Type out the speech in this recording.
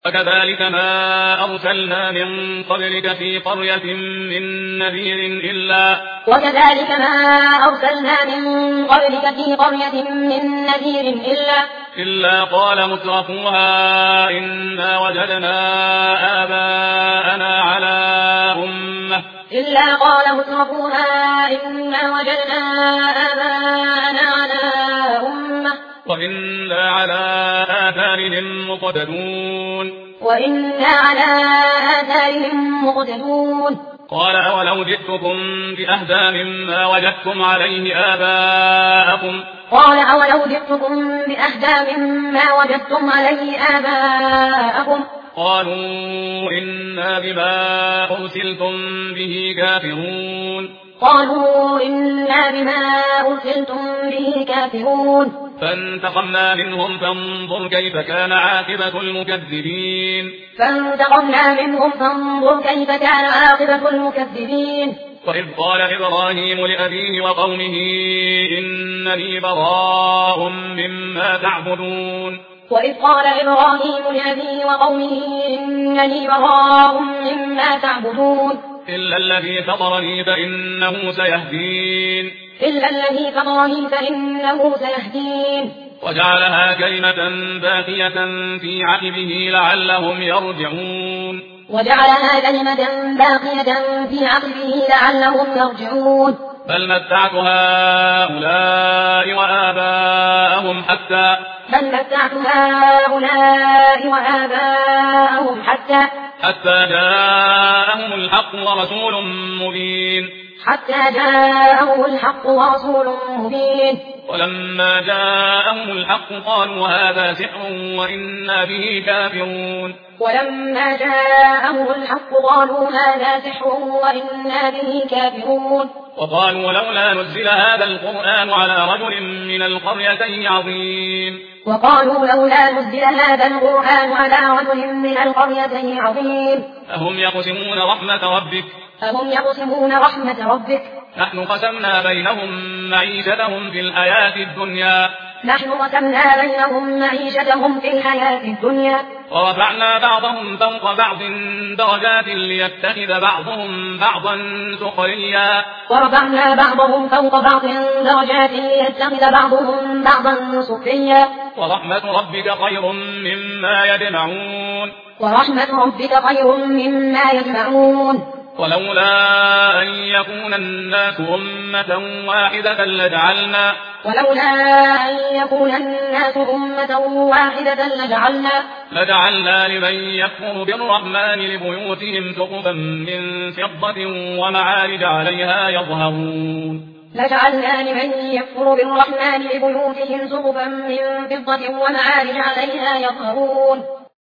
وكذلك ما أرسلنا من قبلك في قرية من نذير إلا قال مترفوها إنا وجدنا آباءنا على أمة وإنا على آثارهم مقتدون قال أولو جئتكم بأهدى مما وجدتم عليه آباءكم قالوا إنا بما أرسلتم به كافرون فانتقمنا منهم فانظر كيف كان عاقبة المكذبين وإذ قال إبراهيم لأبيه وقومه إنني براء مما تعبدون إلا الذي فطرني فإنه سيهدين وجعلها كلمة باقية في عقبه لعلهم يرجعون بل متعت هؤلاء وآباءهم حتى جاءهم الحق ورسول مبين ولما جاءهم الحق قالوا هذا سحر وإنا به كافرون وقالوا لولا نزل هذا القرآن على رجل من القريتين عظيم أهم يقسمون رحمة ربك نحن قسمنا بينهم معيشتهم في الحياة الدنيا ورفعنا بعضهم فوق بعض درجات ليتخذ بعضهم بعضا سخريا ورحمة ربك خير مما يجمعون ولولا أن يكون الناس أمة واحدة لجعلنا لمن يكفر بالرحمن لبيوتهم سقفا من فضة ومعارج عليها يظهرون